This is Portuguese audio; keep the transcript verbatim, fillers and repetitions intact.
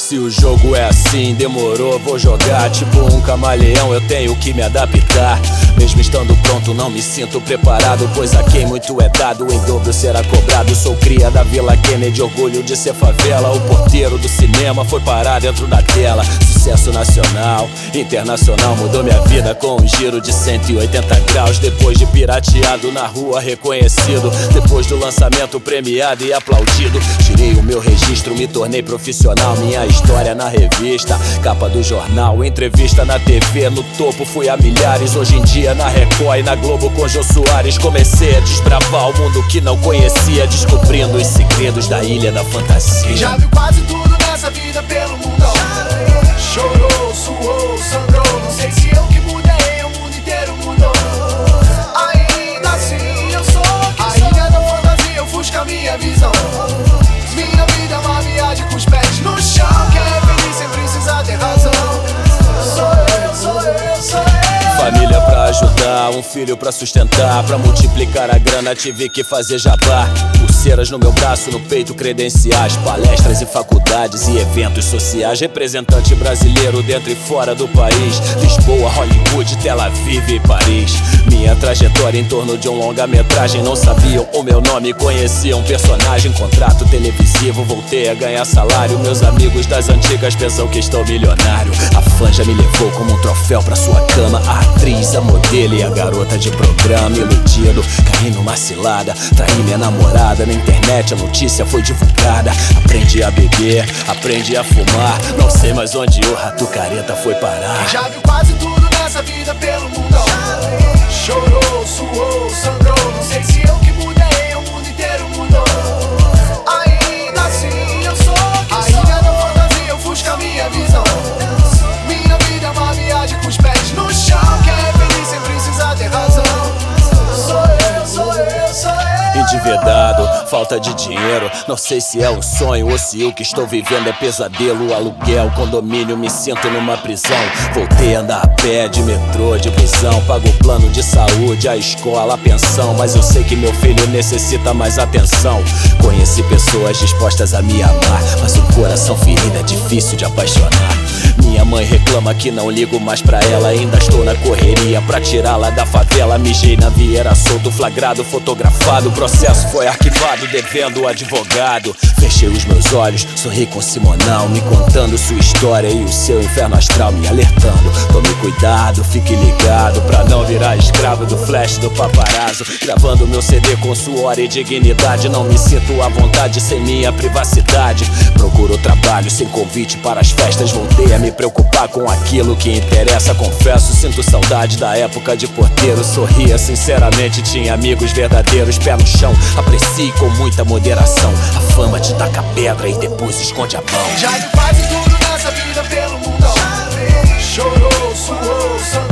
Se o jogo é assim, demorou, vou jogar. Tipo um camaleão, eu tenho que me adaptar. Mesmo estando pronto, não me sinto preparado, pois a quem muito é dado, em dobro será cobrado. Sou cria da Vila Kennedy, orgulho de ser favela. O porteiro do cinema foi parar dentro da tela. Sucesso nacional, internacional, mudou minha vida com um giro de cento e oitenta graus. Depois de pirateado na rua, reconhecido. Depois do lançamento, premiado e aplaudido. Tirei o meu registro, me tornei profissional. Minha história na revista, capa do jornal, entrevista na T V, no topo fui a milhares. Hoje em dia na Record e na Globo com Jô Soares. Comecei a desbravar o mundo que não conhecia, descobrindo os segredos da Ilha da Fantasia. Já viu quase tudo nessa vida pelo mundo. Chorou, suou, sangrou. Não sei se eu que mudei, o mundo inteiro mudou. Ainda assim eu sou a Ilha da Fantasia, eu ofusca a minha visão. Minha vida é uma viagem com os pés no chão. Quem é feliz sem precisar ter razão. Sou eu, sou eu, sou eu. Família pra ajudar, um filho pra sustentar. Pra multiplicar a grana tive que fazer jabá. Pulseiras no meu braço, no peito credenciais. Palestras e faculdades e eventos sociais. Representante brasileiro dentro e fora do país. Lisboa, Hollywood, Tel Aviv e Paris. Minha trajetória em torno de um longa-metragem. Não sabiam o meu nome, conheciam personagem. Contrato televisivo, voltei a ganhar salário. Meus amigos das antigas pensam que estou milionário. A fã já me levou como um troféu pra sua cama. A atriz, a modelo e a garota de programa. Iludido, caí numa cilada. Traí minha namorada, na internet a notícia foi divulgada. Aprendi a beber, aprendi a fumar. Não sei mais onde o rato careta foi parar. Já viu quase tudo nessa vida pelo mundo. Chorou, suou, sangrou. Não sei se eu que mudei, o mundo inteiro mudou. Ainda assim eu sou a Ilha da Fantasia, eu ofusca a minha visão. Minha vida é uma viagem com os pés no chão. Quem é feliz sem precisar ter razão. Sou eu, sou eu, sou eu. Endividado, falta de dinheiro. Não sei se é um sonho ou se o que estou vivendo é pesadelo. Aluguel, condomínio, me sinto numa prisão. Voltei a andar a pé, de metrô, de busão. Pago o plano de saúde, a escola, a pensão. Mas eu sei que meu filho necessita mais atenção. Conheci pessoas dispostas a me amar, mas o coração ferido é difícil de apaixonar. Minha mãe reclama que não ligo mais pra ela. Ainda estou na correria pra tirá-la da favela. Mijei na vieira, solto, flagrado, fotografado. O processo foi arquivado, devendo o advogado. Fechei os meus olhos, sorri com Simonal, me contando sua história e o seu inferno astral, me alertando. Tome cuidado, fique ligado pra não virar escravo do flash do paparazzo. Gravando meu C D com suor e dignidade. Não me sinto à vontade sem minha privacidade. Procuro trabalho sem convite para as festas. Voltei a me preocupar com aquilo que interessa. Confesso, sinto saudade da época de porteiro. Sorria sinceramente, tinha amigos verdadeiros. Pé no chão, aprecie com muita moderação. A fama te taca pedra e depois esconde a mão. Já viu quase tudo nessa vida pelo mundo. Chorou, suou, sangrou.